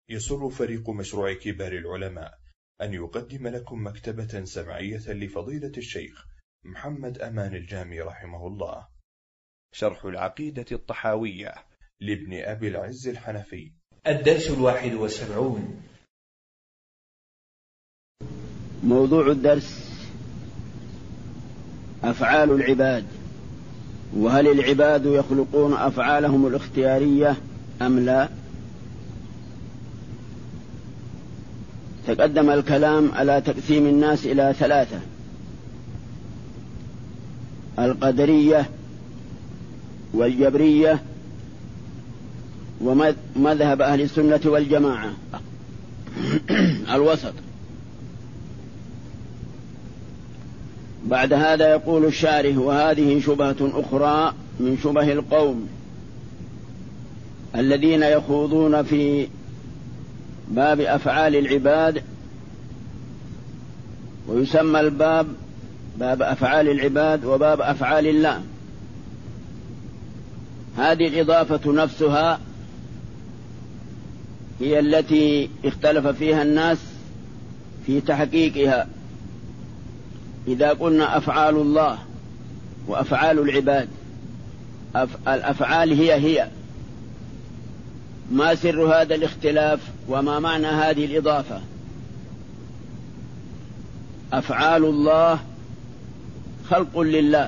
يسر فريق مشروع كبار العلماء أن يقدم لكم مكتبة سمعية لفضيلة الشيخ محمد أمان الجامي رحمه الله، شرح العقيدة الطحاوية لابن أبي العز الحنفي. الدرس 71. موضوع الدرس: أفعال العباد، وهل العباد يخلقون أفعالهم الاختيارية أم لا؟ تقدم الكلام على تقسيم الناس إلى ثلاثة: القدرية والجبرية ومذهب أهل السنة والجماعة الوسط. بعد هذا يقول الشارح: وهذه شبهة أخرى من شبه القوم الذين يخوضون في باب أفعال العباد، ويسمى الباب باب أفعال العباد وباب أفعال الله. هذه الإضافة نفسها هي التي اختلف فيها الناس في تحقيقها. إذا قلنا أفعال الله وأفعال العباد، الأفعال هي ما سر هذا الاختلاف وما معنى هذه الإضافة؟ أفعال الله خلق لله.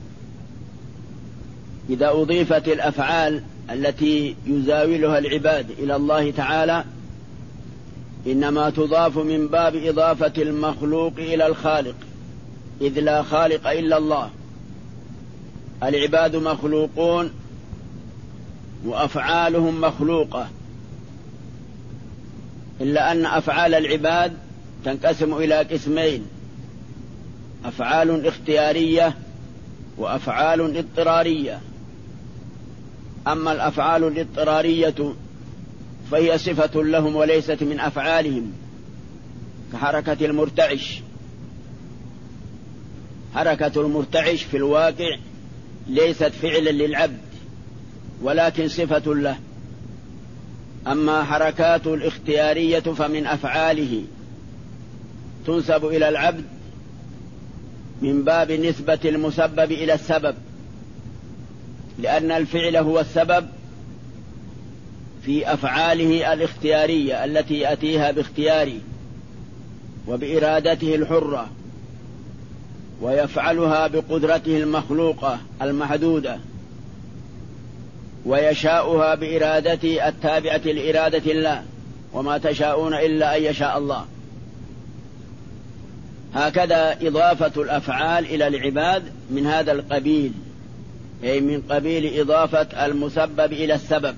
إذا أضيفت الأفعال التي يزاولها العباد إلى الله تعالى إنما تضاف من باب إضافة المخلوق إلى الخالق، إذ لا خالق إلا الله. العباد مخلوقون وأفعالهم مخلوقة، إلا أن أفعال العباد تنقسم إلى قسمين: أفعال اختيارية وأفعال اضطرارية. أما الأفعال الاضطرارية فهي صفة لهم وليست من أفعالهم، كحركة المرتعش. حركة المرتعش في الواقع ليست فعلا للعبد ولكن صفة له. أما حركات الاختيارية فمن أفعاله، تنسب إلى العبد من باب نسبة المسبب إلى السبب، لأن الفعل هو السبب في أفعاله الاختيارية التي يأتيها باختياره وبإرادته الحرة، ويفعلها بقدرته المخلوقة المحدودة، ويشاؤها بإرادته التابعة لإرادة الله، وما تشاءون إلا أن يشاء الله. هكذا إضافة الأفعال إلى العباد من هذا القبيل، أي من قبيل إضافة المسبب إلى السبب،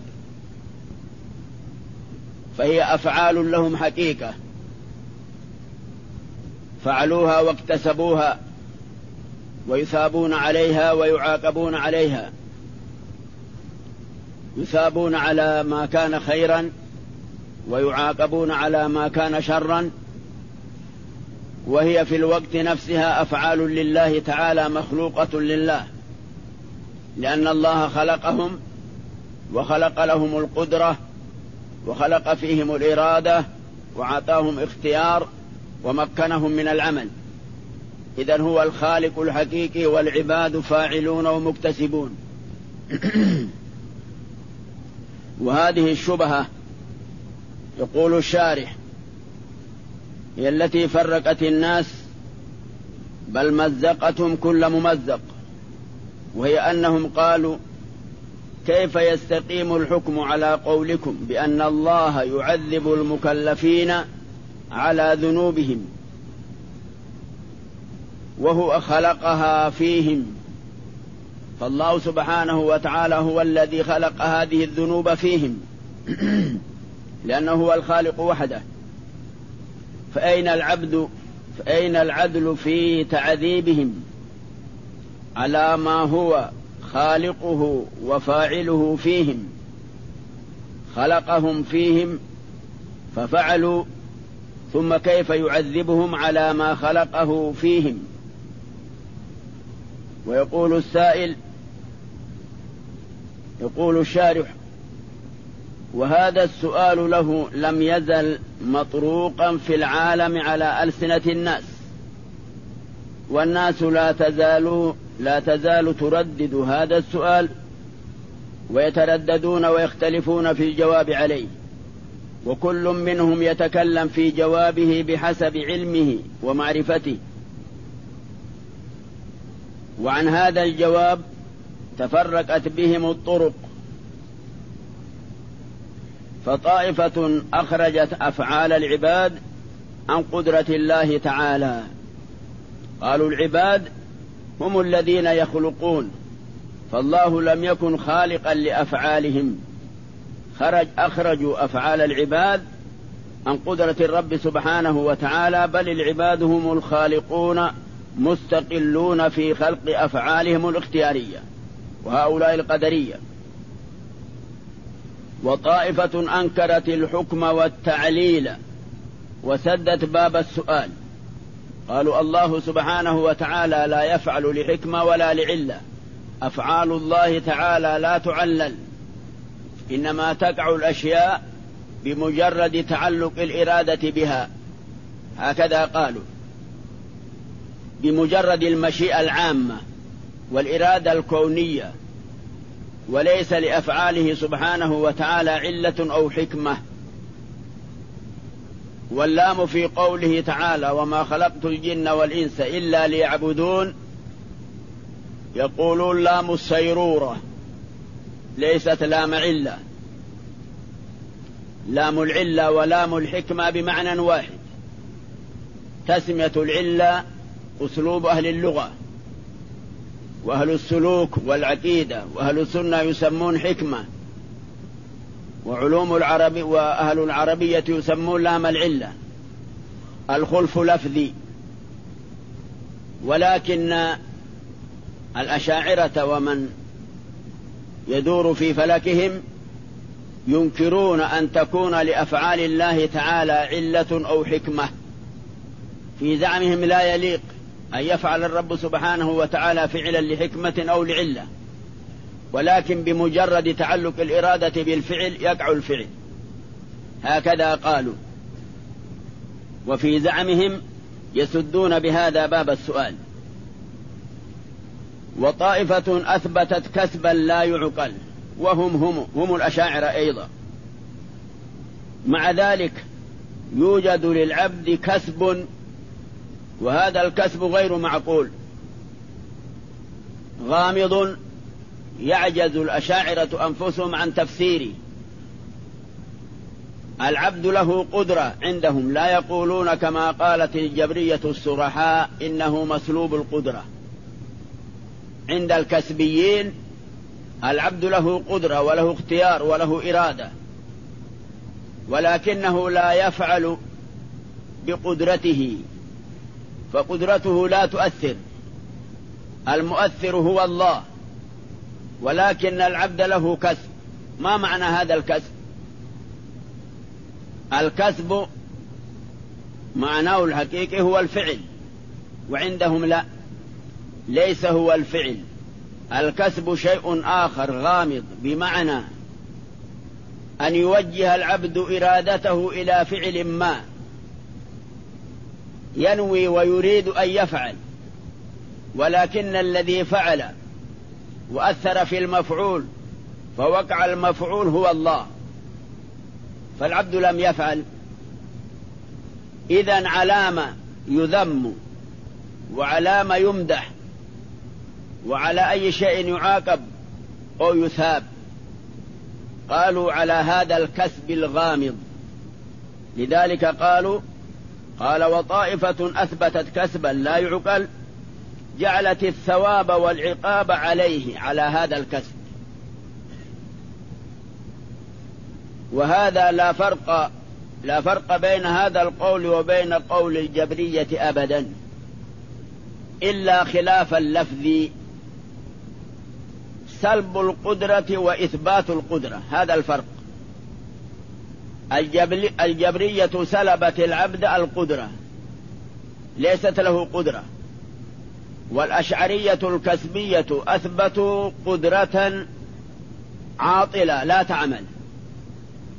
فهي أفعال لهم حقيقة فعلوها واكتسبوها، ويثابون عليها ويعاقبون عليها. يثابون على ما كان خيرا ويعاقبون على ما كان شرا، وهي في الوقت نفسها أفعال لله تعالى مخلوقة لله، لأن الله خلقهم وخلق لهم القدرة وخلق فيهم الإرادة وعطاهم اختيار ومكنهم من العمل. إذن هو الخالق الحقيقي والعباد فاعلون ومكتسبون. وهذه الشبهة يقول الشارح هي التي فرقت الناس، بل مزقتهم كل ممزق، وهي أنهم قالوا: كيف يستقيم الحكم على قولكم بأن الله يعذب المكلفين على ذنوبهم وهو خلقها فيهم؟ فالله سبحانه وتعالى هو الذي خلق هذه الذنوب فيهم لأنه هو الخالق وحده، فأين العدل في تعذيبهم على ما هو خالقه وفاعله فيهم؟ خلقهم فيهم ففعلوا، ثم كيف يعذبهم على ما خلقه فيهم؟ ويقول السائل، يقول الشارح: وهذا السؤال له لم يزل مطروقا في العالم على ألسنة الناس، والناس لا تزال تردد هذا السؤال، ويترددون ويختلفون في الجواب عليه، وكل منهم يتكلم في جوابه بحسب علمه ومعرفته. وعن هذا الجواب تفرقت بهم الطرق، فطائفة أخرجت أفعال العباد عن قدرة الله تعالى، قالوا العباد هم الذين يخلقون، فالله لم يكن خالقا لأفعالهم، أخرجوا أفعال العباد عن قدرة الرب سبحانه وتعالى، بل العباد هم الخالقون مستقلون في خلق أفعالهم الاختيارية، وهؤلاء القدرية. وطائفة أنكرت الحكم والتعليل وسدت باب السؤال، قالوا الله سبحانه وتعالى لا يفعل لحكمة ولا لعلة، أفعال الله تعالى لا تعلل، إنما تقع الأشياء بمجرد تعلق الإرادة بها، هكذا قالوا، بمجرد المشيئة العامة والإرادة الكونية، وليس لأفعاله سبحانه وتعالى علة أو حكمة. واللام في قوله تعالى وما خلقت الجن والإنس إلا ليعبدون، يقولون لام السيرورة ليست لام علة، لام العلة ولام الحكمة بمعنى واحد. تسمية العلة أسلوب أهل اللغة، وأهل السلوك والعقيدة وأهل السنة يسمون حكمة، وعلوم العرب وأهل العربية يسمون لام العلة. الخلف لفظي، ولكن الأشاعرة ومن يدور في فلكهم ينكرون أن تكون لأفعال الله تعالى علة أو حكمة، في زعمهم لا يليق أن يفعل الرب سبحانه وتعالى فعلا لحكمة أو لعلة، ولكن بمجرد تعلق الإرادة بالفعل يقع الفعل، هكذا قالوا. وفي زعمهم يسدون بهذا باب السؤال. وطائفة أثبتت كسبا لا يعقل، وهم الأشاعرة أيضا. مع ذلك يوجد للعبد كسب، وهذا الكسب غير معقول غامض يعجز الأشاعرة أنفسهم عن تفسيره. العبد له قدرة عندهم، لا يقولون كما قالت الجبرية الصرحاء إنه مسلوب القدرة. عند الكسبيين العبد له قدرة وله اختيار وله إرادة، ولكنه لا يفعل بقدرته، فقدرته لا تؤثر، المؤثر هو الله، ولكن العبد له كسب. ما معنى هذا الكسب؟ الكسب معناه الحقيقي هو الفعل، وعندهم لا، ليس هو الفعل. الكسب شيء آخر غامض، بمعنى أن يوجه العبد إرادته إلى فعل ما، ينوي ويريد أن يفعل، ولكن الذي فعل وأثر في المفعول فوقع المفعول هو الله، فالعبد لم يفعل. إذن علامة يذم وعلامة يمدح، وعلى أي شيء يعاقب أو يثاب؟ قالوا على هذا الكسب الغامض. لذلك قال وطائفة أثبتت كسبا لا يعقل، جعلت الثواب والعقاب عليه، على هذا الكسب. وهذا لا فرق بين هذا القول وبين قول الجبرية أبدا، إلا خلاف اللفظ، سلب القدرة وإثبات القدرة، هذا الفرق. الجبرية سلبت العبد القدرة، ليست له قدرة، والأشعرية الكسبية أثبتوا قدرة عاطلة لا تعمل،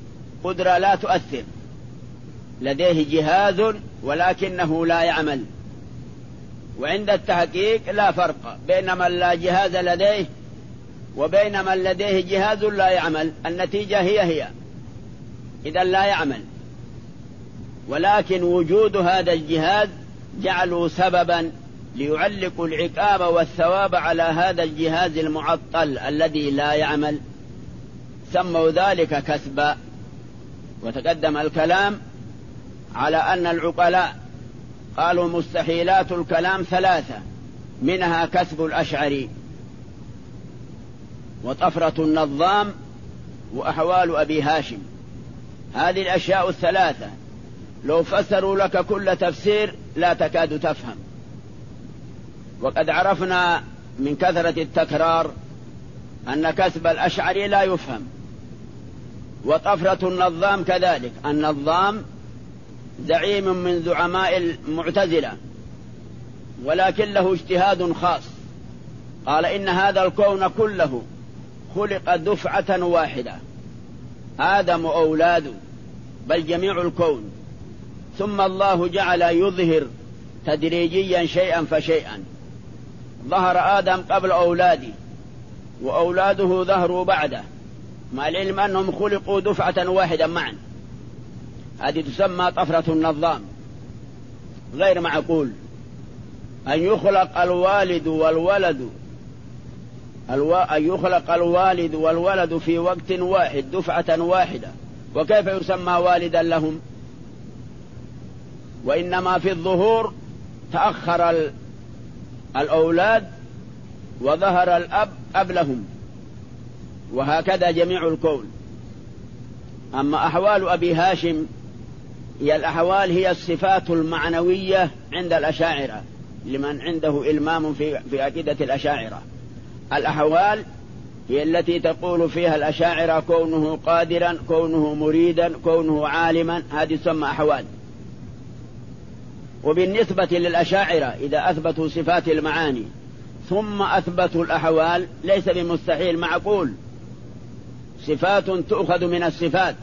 قدرة لا تؤثر، لديه جهاز ولكنه لا يعمل. وعند التحقيق لا فرق بين من لا جهاز لديه وبين من لديه جهاز لا يعمل، النتيجة هي إذا لا يعمل، ولكن وجود هذا الجهاز جعلوا سببا ليعلقوا العقاب والثواب على هذا الجهاز المعطل الذي لا يعمل، سموا ذلك كسبا. وتقدم الكلام على أن العقلاء قالوا مستحيلات الكلام ثلاثة، منها كسب الأشعري وطفرة النظام وأحوال أبي هاشم. هذه الأشياء الثلاثة لو فسروا لك كل تفسير لا تكاد تفهم. وقد عرفنا من كثرة التكرار أن كسب الأشعري لا يفهم، وطفرة النظام كذلك. النظام زعيم من زعماء المعتزلة ولكن له اجتهاد خاص، قال إن هذا الكون كله خلق دفعة واحدة، آدم وأولاده بل جميع الكون، ثم الله جعل يظهر تدريجيا شيئا فشيئا. ظهر آدم قبل أولاده وأولاده ظهروا بعده، مع العلم أنهم خلقوا دفعة واحدة معا. هذه تسمى طفرة النظام. غير معقول أن يخلق الوالد والولد في وقت واحد دفعة واحدة، وكيف يسمى والدا لهم؟ وإنما في الظهور تأخر الأولاد وظهر الأب قبلهم، وهكذا جميع الكون. أما أحوال أبي هاشم هي الأحوال، هي الصفات المعنوية عند الأشاعرة، لمن عنده إلمام في عقيدة الأشاعرة. الأحوال هي التي تقول فيها الأشاعرة كونه قادرا، كونه مريدا، كونه عالما، هذه تسمى أحوال. وبالنسبة للأشاعرة إذا أثبتوا صفات المعاني ثم أثبتوا الأحوال ليس بمستحيل، معقول. صفات تؤخذ من الصفات،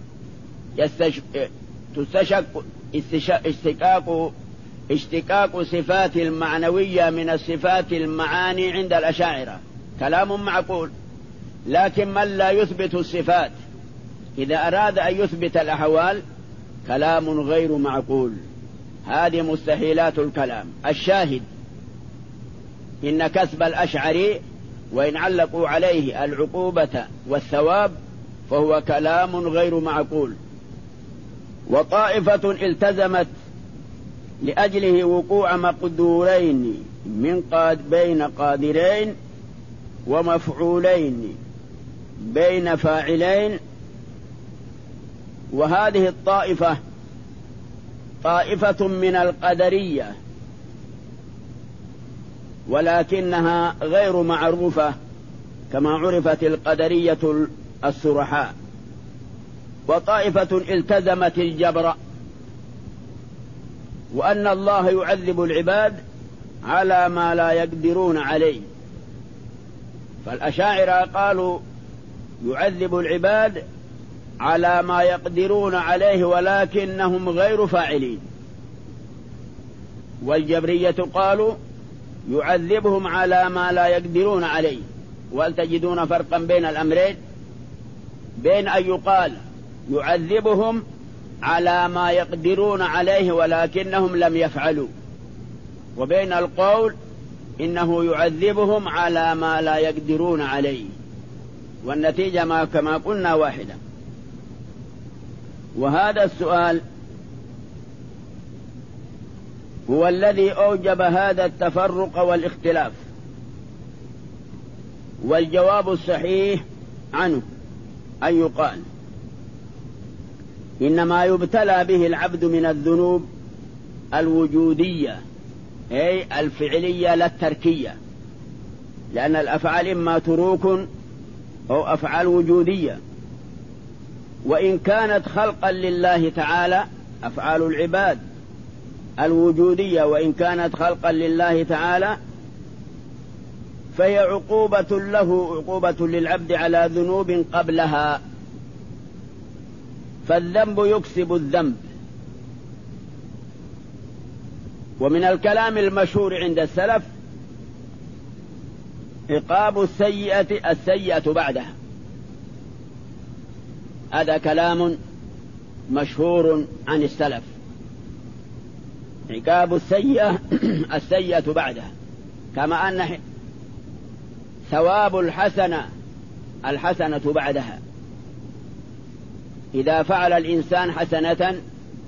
اشتقاق صفات المعنوية من الصفات المعاني عند الأشاعرة كلام معقول. لكن من لا يثبت الصفات إذا أراد أن يثبت الأحوال كلام غير معقول. هذه مستحيلات الكلام. الشاهد إن كسب الأشعري وإن علقوا عليه العقوبة والثواب فهو كلام غير معقول. وطائفة التزمت لأجله وقوع مقدورين بين قادرين ومفعولين بين فاعلين، وهذه الطائفة طائفة من القدرية ولكنها غير معروفة كما عرفت القدرية السرحاء. وطائفة التزمت الجبر وأن الله يعذب العباد على ما لا يقدرون عليه. فالأشاعرة قالوا يعذب العباد على ما يقدرون عليه ولكنهم غير فاعلين. والجبرية قالوا يعذبهم على ما لا يقدرون عليه. وهل تجدون فرقا بين الأمرين؟ بين أن يقال يعذبهم على ما يقدرون عليه ولكنهم لم يفعلوا، وبين القول إنه يعذبهم على ما لا يقدرون عليه، والنتيجة كما قلنا واحدة. وهذا السؤال هو الذي أوجب هذا التفرق والاختلاف، والجواب الصحيح عنه أن يقال إنما يبتلى به العبد من الذنوب الوجودية أي الفعلية لا التركية، لأن الأفعال إما تروك أو أفعال وجودية. وإن كانت خلقا لله تعالى أفعال العباد الوجودية، وإن كانت خلقا لله تعالى فهي عقوبة له، عقوبة للعبد على ذنوب قبلها. فالذنب يكسب الذنب. ومن الكلام المشهور عند السلف عقاب السيئة بعدها. هذا كلام مشهور عن السلف، عقاب السيئة بعدها، كما أن ثواب الحسنة بعدها. إذا فعل الإنسان حسنة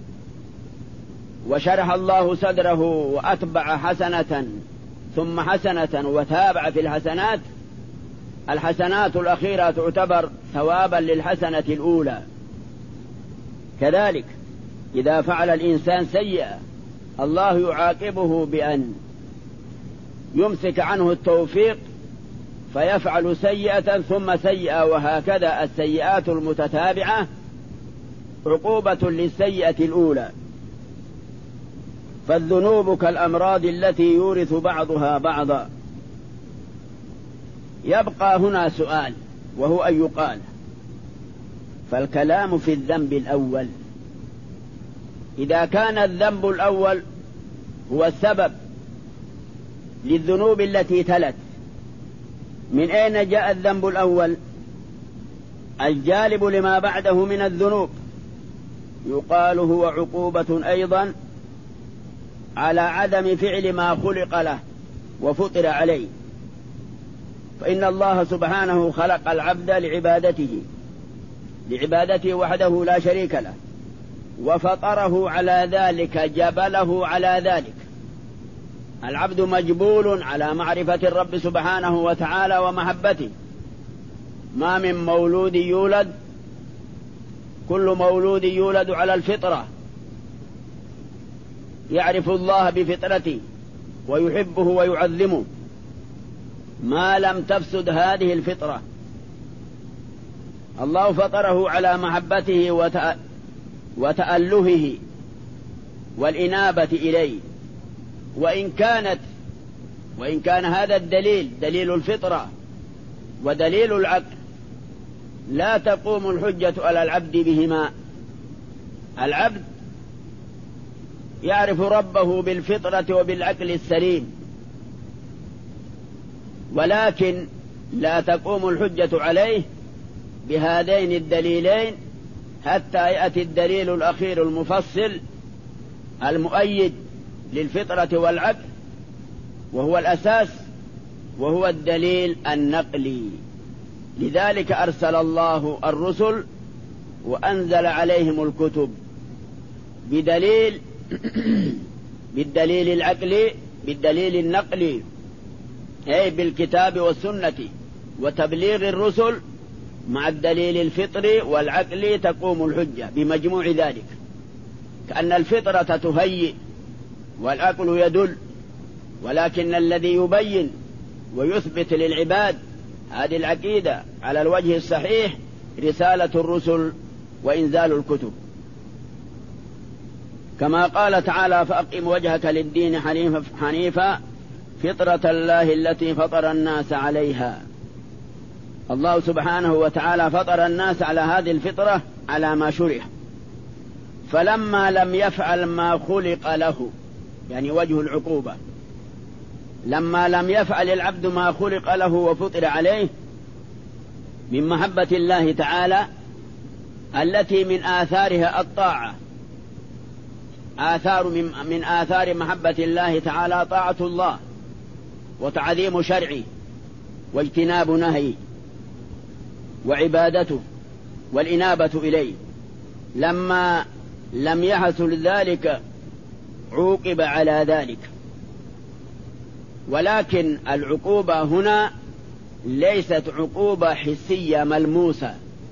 وشرح الله صدره وأتبع حسنة ثم حسنة وتابع في الحسنات الأخيرة تعتبر ثوابا للحسنة الأولى. كذلك إذا فعل الإنسان سيئة الله يعاقبه بأن يمسك عنه التوفيق فيفعل سيئة ثم سيئة، وهكذا السيئات المتتابعة عقوبة للسيئة الأولى. فالذنوب كالأمراض التي يورث بعضها بعضا. يبقى هنا سؤال، وهو أن يقال: فالكلام في الذنب الأول، إذا كان الذنب الأول هو السبب للذنوب التي تلت، من أين جاء الذنب الأول الجالب لما بعده من الذنوب؟ يقال هو عقوبة أيضا على عدم فعل ما خلق له وفطر عليه. فإن الله سبحانه خلق العبد لعبادته وحده لا شريك له، وفطره على ذلك، جبله على ذلك. العبد مجبول على معرفة الرب سبحانه وتعالى ومحبته. ما من مولود يولد، كل مولود يولد على الفطرة، يعرف الله بفطرته ويحبه ويعظمه، ما لم تفسد هذه الفطرة. الله فطره على محبته وتألهه والإنابة إليه. وإن كان هذا الدليل دليل الفطرة ودليل العقل لا تقوم الحجة على العبد بهما. العبد يعرف ربه بالفطرة وبالعقل السليم، ولكن لا تقوم الحجة عليه بهذين الدليلين حتى يأتي الدليل الأخير المفصل المؤيد للفطرة والعقل، وهو الأساس، وهو الدليل النقلي. لذلك أرسل الله الرسل وأنزل عليهم الكتب بالدليل العقلي، بالدليل النقلي، أي بالكتاب والسنة، وتبليغ الرسل مع الدليل الفطري والعقلي تقوم الحجة بمجموع ذلك. كأن الفطرة تهيئ والعقل يدل، ولكن الذي يبين ويثبت للعباد هذه العقيدة على الوجه الصحيح رسالة الرسل وإنزال الكتب. كما قال تعالى: فأقم وجهك للدين حنيفا فطرة الله التي فطر الناس عليها. الله سبحانه وتعالى فطر الناس على هذه الفطرة على ما شرع، فلما لم يفعل ما خلق له، يعني وجه العقوبة، لما لم يفعل العبد ما خلق له وفطر عليه من محبة الله تعالى التي من آثارها الطاعة، من آثار محبة الله تعالى طاعة الله وتعظيم شرعه واجتناب نهيه وعبادته والإنابة إليه. لما لم يحصل ذلك عوقب على ذلك. ولكن العقوبة هنا ليست عقوبة حسية ملموسة.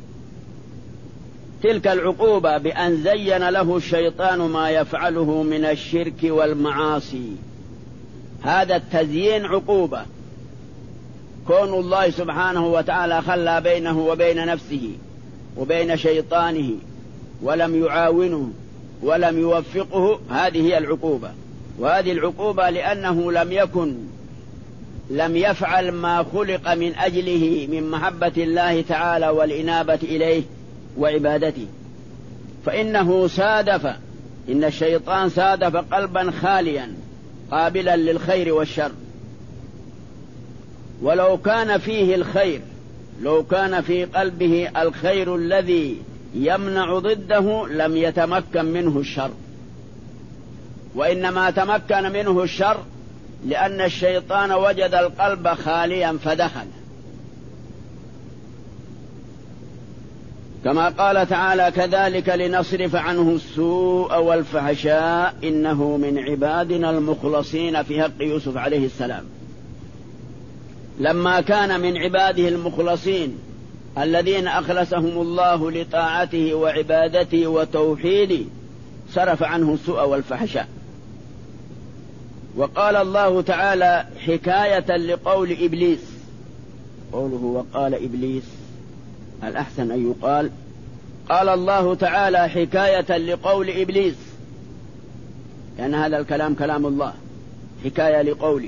تلك العقوبة بأن زين له الشيطان ما يفعله من الشرك والمعاصي، هذا التزيين عقوبة. كون الله سبحانه وتعالى خلى بينه وبين نفسه وبين شيطانه ولم يعاونه ولم يوفقه، هذه هي العقوبة. وهذه العقوبة لأنه لم يفعل ما خلق من أجله من محبة الله تعالى والإنابة إليه وعبادته. فإنه صادف، إن الشيطان صادف قلبا خاليا قابلا للخير والشر، ولو كان فيه الخير، لو كان في قلبه الخير الذي يمنع ضده لم يتمكن منه الشر، وإنما تمكن منه الشر لأن الشيطان وجد القلب خاليا فدخل، كما قال تعالى: كذلك لنصرف عنه السوء والفحشاء إنه من عبادنا المخلصين، في حق يوسف عليه السلام. لما كان من عباده المخلصين الذين أخلصهم الله لطاعته وعبادته وتوحيده صرف عنه السوء والفحشاء. وقال الله تعالى حكاية لقول إبليس، قوله وقال إبليس، الأحسن أن يقال قال الله تعالى حكاية لقول إبليس، لأن هذا الكلام كلام الله، حكاية لقوله: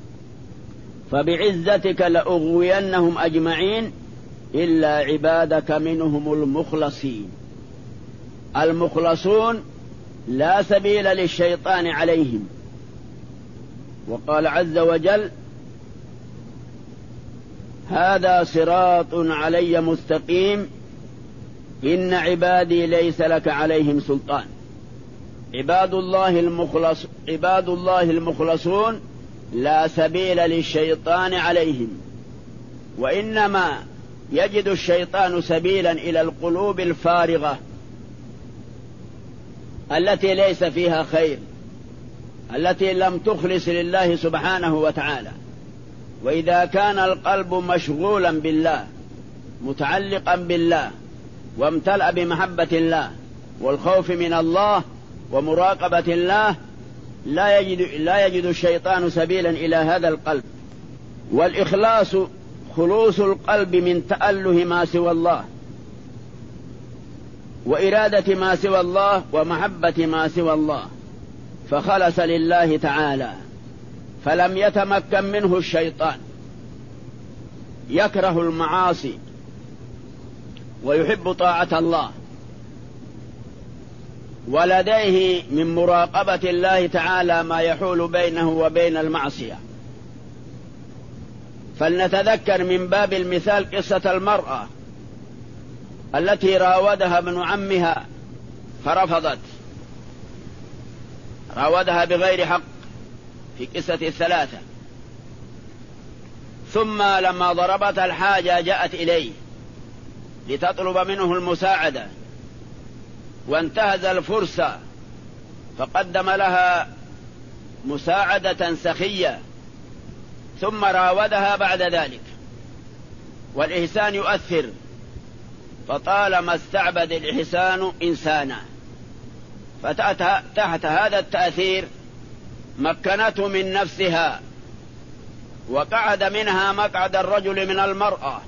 فبعزتك لأغوينهم أجمعين إلا عبادك منهم المخلصين. المخلصون لا سبيل للشيطان عليهم. وقال عز وجل: هذا صراط علي مستقيم إن عبادي ليس لك عليهم سلطان. عباد الله المخلصون لا سبيل للشيطان عليهم، وإنما يجد الشيطان سبيلا إلى القلوب الفارغة التي ليس فيها خير، التي لم تخلص لله سبحانه وتعالى. وإذا كان القلب مشغولا بالله متعلقا بالله وامتلأ بمحبة الله والخوف من الله ومراقبة الله لا يجد الشيطان سبيلا إلى هذا القلب. والإخلاص خلوص القلب من تأله ما سوى الله وإرادة ما سوى الله ومحبة ما سوى الله، فخلص لله تعالى فلم يتمكن منه الشيطان. يكره المعاصي ويحب طاعة الله، ولديه من مراقبة الله تعالى ما يحول بينه وبين المعصية. فلنتذكر من باب المثال قصة المرأة التي راودها ابن عمها فرفضت، راودها بغير حق في قصة الثلاثة. ثم لما ضربت الحاجة جاءت إليه لتطلب منه المساعدة، وانتهز الفرصة فقدم لها مساعدة سخية، ثم راودها بعد ذلك. والإحسان يؤثر، فطالما استعبد الإحسان إنسانا، فتحت هذا التأثير مكنته من نفسها، وقعد منها مقعد الرجل من المرأة،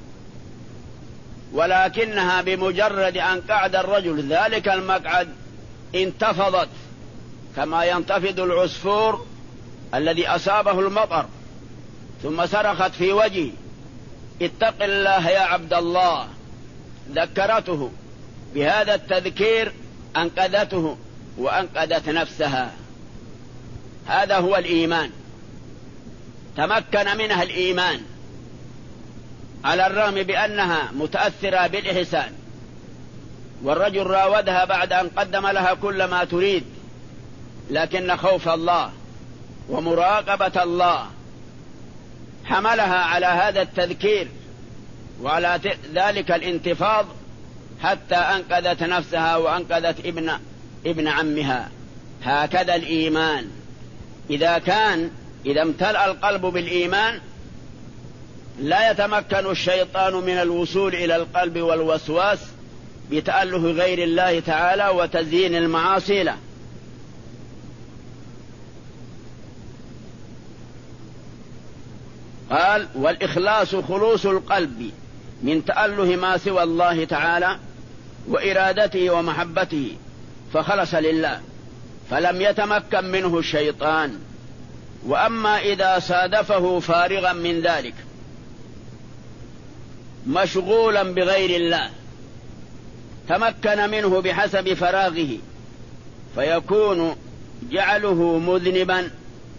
ولكنها بمجرد أن قعد الرجل ذلك المقعد انتفضت كما ينتفض العصفور الذي أصابه المطر، ثم صرخت في وجهه: اتق الله يا عبد الله. ذكرته بهذا التذكير، أنقذته وأنقذت نفسها. هذا هو الإيمان، تمكن منها الإيمان على الرغم بأنها متأثرة بالإحسان. والرجل راودها بعد أن قدم لها كل ما تريد، لكن خوف الله ومراقبة الله حملها على هذا التذكير وعلى ذلك الانتفاض، حتى أنقذت نفسها وأنقذت ابن عمها. هكذا الإيمان، إذا امتلأ القلب بالإيمان لا يتمكن الشيطان من الوصول إلى القلب والوسواس بتأله غير الله تعالى وتزيين المعاصي له. قال: والإخلاص خلوص القلب من تأله ما سوى الله تعالى وإرادته ومحبته، فخلص لله فلم يتمكن منه الشيطان. وأما إذا صادفه فارغا من ذلك مشغولا بغير الله تمكن منه بحسب فراغه، فيكون جعله مذنبا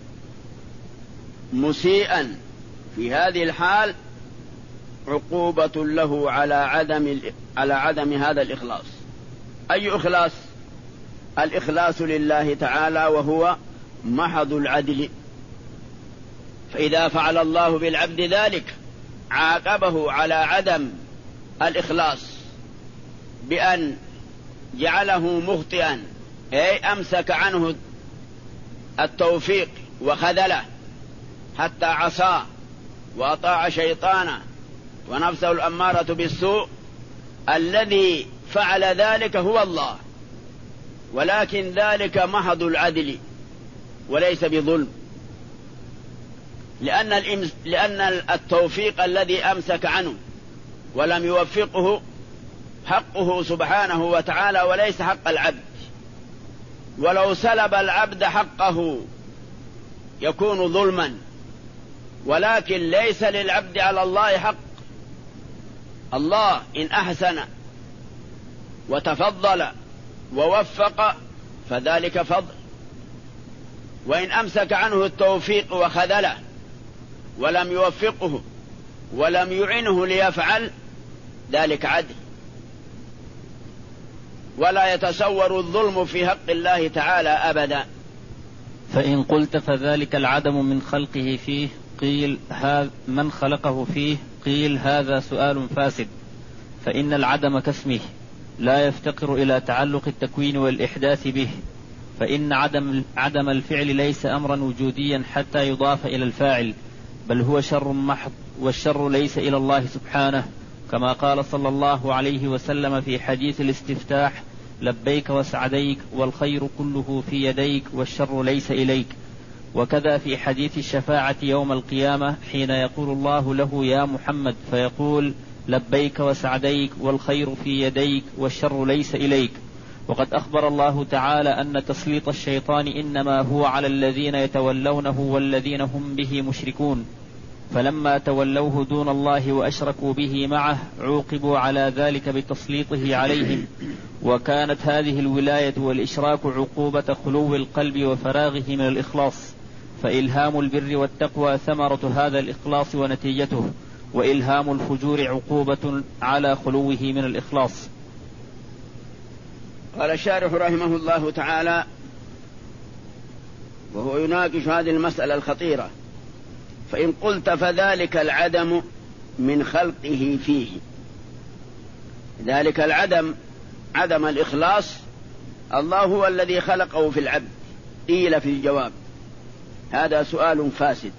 مسيئا في هذه الحال عقوبة له على عدم هذا الإخلاص. أي إخلاص؟ الإخلاص لله تعالى، وهو محض العدل. فإذا فعل الله بالعبد ذلك عاقبه على عدم الإخلاص بأن جعله مخطئا، أي أمسك عنه التوفيق وخذله حتى عصى وأطاع شيطانه ونفسه الأمارة بالسوء. الذي فعل ذلك هو الله، ولكن ذلك محض العدل وليس بظلم، لأن التوفيق الذي أمسك عنه ولم يوفقه حقه سبحانه وتعالى وليس حق العبد. ولو سلب العبد حقه يكون ظلما، ولكن ليس للعبد على الله حق. الله إن أحسن وتفضل ووفق فذلك فضل، وإن أمسك عنه التوفيق وخذله ولم يوفقه ولم يعنه ليفعل ذلك عدل. ولا يتصور الظلم في حق الله تعالى أبدا. فإن قلت فذلك العدم من خلقه فيه، قيل من خلقه فيه، قيل هذا سؤال فاسد، فإن العدم كاسمه لا يفتقر إلى تعلق التكوين والإحداث به، فإن عدم الفعل ليس أمرا وجوديا حتى يضاف إلى الفاعل، بل هو شر محض، والشر ليس إلى الله سبحانه، كما قال صلى الله عليه وسلم في حديث الاستفتاح: لبيك وسعديك والخير كله في يديك والشر ليس إليك. وكذا في حديث الشفاعة يوم القيامة حين يقول الله له: يا محمد، فيقول: لبيك وسعديك والخير في يديك والشر ليس إليك. وقد أخبر الله تعالى أن تسليط الشيطان إنما هو على الذين يتولونه والذين هم به مشركون، فلما تولوه دون الله وأشركوا به معه عوقبوا على ذلك بتسليطه عليهم. وكانت هذه الولاية والإشراك عقوبة خلو القلب وفراغه من الإخلاص، فإلهام البر والتقوى ثمرة هذا الإخلاص ونتيجته، وإلهام الفجور عقوبة على خلوه من الإخلاص. قال الشارح رحمه الله تعالى وهو يناقش هذه المسألة الخطيرة: فإن قلت فذلك العدم من خلقه فيه. ذلك العدم، عدم الإخلاص، الله هو الذي خلقه في العبد. قيل في الجواب: هذا سؤال فاسد.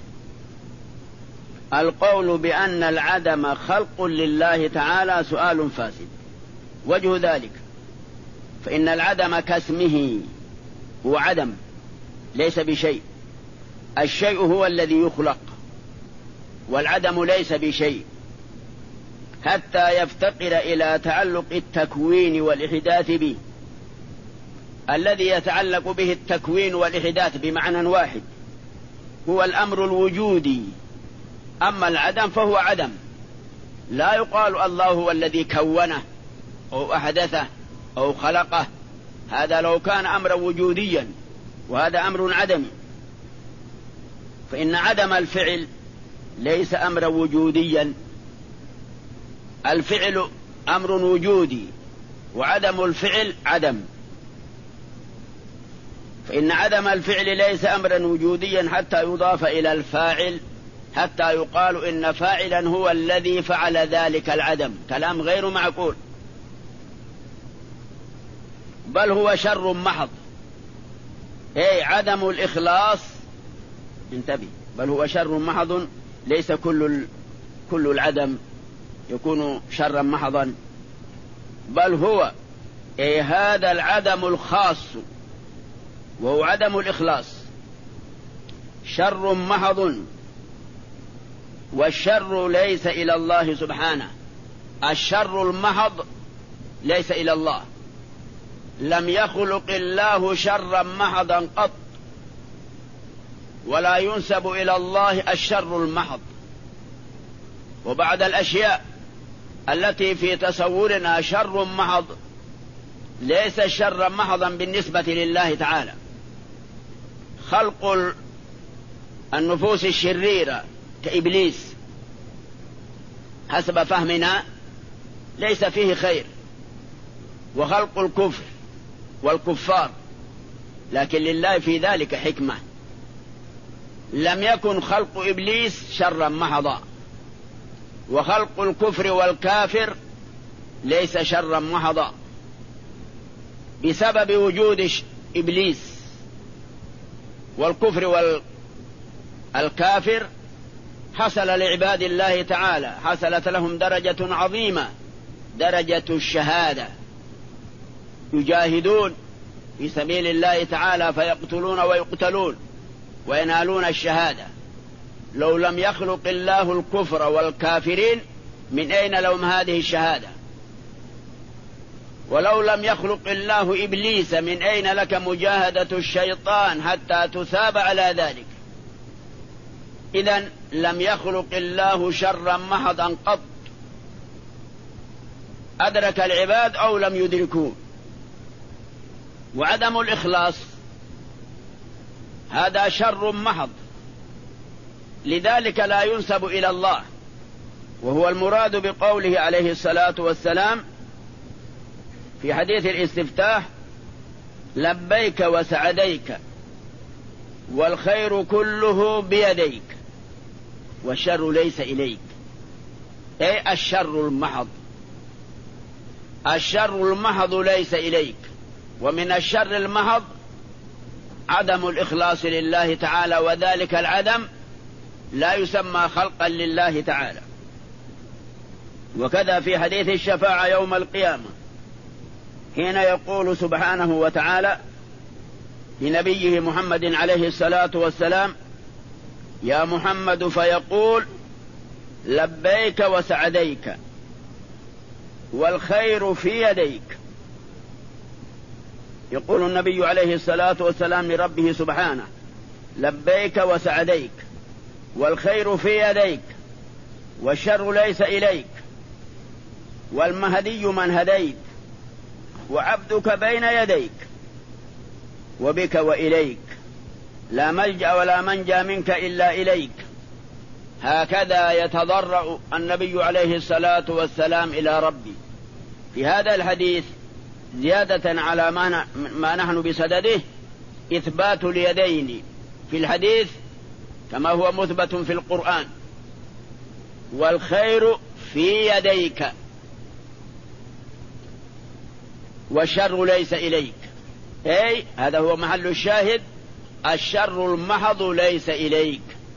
القول بأن العدم خلق لله تعالى سؤال فاسد. وجه ذلك: فإن العدم كاسمه، هو عدم ليس بشيء. الشيء هو الذي يخلق، والعدم ليس بشيء حتى يفتقر إلى تعلق التكوين والإحداث به. الذي يتعلق به التكوين والإحداث بمعنى واحد هو الأمر الوجودي، أما العدم فهو عدم. لا يقال الله هو الذي كونه أو أحدثه أو خلقه، هذا لو كان أمرا وجوديا، وهذا أمر عدمي. فإن عدم الفعل ليس أمرا وجوديا، الفعل أمر وجودي، وعدم الفعل عدم. فإن عدم الفعل ليس أمرا وجوديا حتى يضاف إلى الفاعل، حتى يقال إن فاعلا هو الذي فعل ذلك العدم. كلام غير معقول. بل هو شر محض، أي عدم الإخلاص. انتبه، بل هو شر محض، ليس كل العدم يكون شرا محضا، بل هو هذا العدم الخاص وهو عدم الإخلاص شر محض. والشر ليس إلى الله سبحانه، الشر المحض ليس إلى الله. لم يخلق الله شرا محضا قط، ولا ينسب إلى الله الشر المحض. وبعد الأشياء التي في تصورنا شر محض ليس شرا محضا بالنسبة لله تعالى. خلق النفوس الشريرة كإبليس حسب فهمنا ليس فيه خير، وخلق الكفر والكفار لكن لله في ذلك حكمة. لم يكن خلق إبليس شرا محضا، وخلق الكفر والكافر ليس شرا محضا. بسبب وجود إبليس والكفر والكافر حصل لعباد الله تعالى، حصلت لهم درجة عظيمة، درجة الشهادة. يجاهدون في سبيل الله تعالى فيقتلون ويقتلون وينالون الشهادة. لو لم يخلق الله الكفر والكافرين من أين لهم هذه الشهادة؟ ولو لم يخلق الله إبليس من أين لك مجاهدة الشيطان حتى تثاب على ذلك؟ إذن لم يخلق الله شرا محضا قط، أدرك العباد أو لم يدركوه. وعدم الإخلاص هذا شر محض، لذلك لا ينسب إلى الله، وهو المراد بقوله عليه الصلاة والسلام في حديث الاستفتاح: لبيك وسعديك والخير كله بيديك والشر ليس إليك. أي الشر المحض، الشر المحض ليس إليك. ومن الشر المحض عدم الإخلاص لله تعالى، وذلك العدم لا يسمى خلقا لله تعالى. وكذا في حديث الشفاعة يوم القيامة حين يقول سبحانه وتعالى لنبيه محمد عليه الصلاة والسلام: يا محمد، فيقول: لبيك وسعديك والخير في يديك. يقول النبي عليه الصلاة والسلام لربه سبحانه: لبيك وسعديك والخير في يديك والشر ليس إليك، والمهدي من هديت، وعبدك بين يديك، وبك وإليك، لا ملجأ ولا منجى منك إلا إليك. هكذا يتضرع النبي عليه الصلاة والسلام إلى ربي. في هذا الحديث زيادة على ما نحن بصدده إثبات اليدين في الحديث كما هو مثبت في القرآن: والخير في يديك والشر ليس إليك. أي هذا هو محل الشاهد: الشر المحض ليس إليك.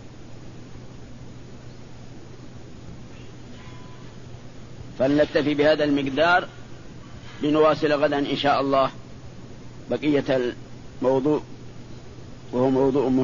فلنكتفي بهذا المقدار لنواصل غدا إن شاء الله بقية الموضوع، وهو موضوع مهم.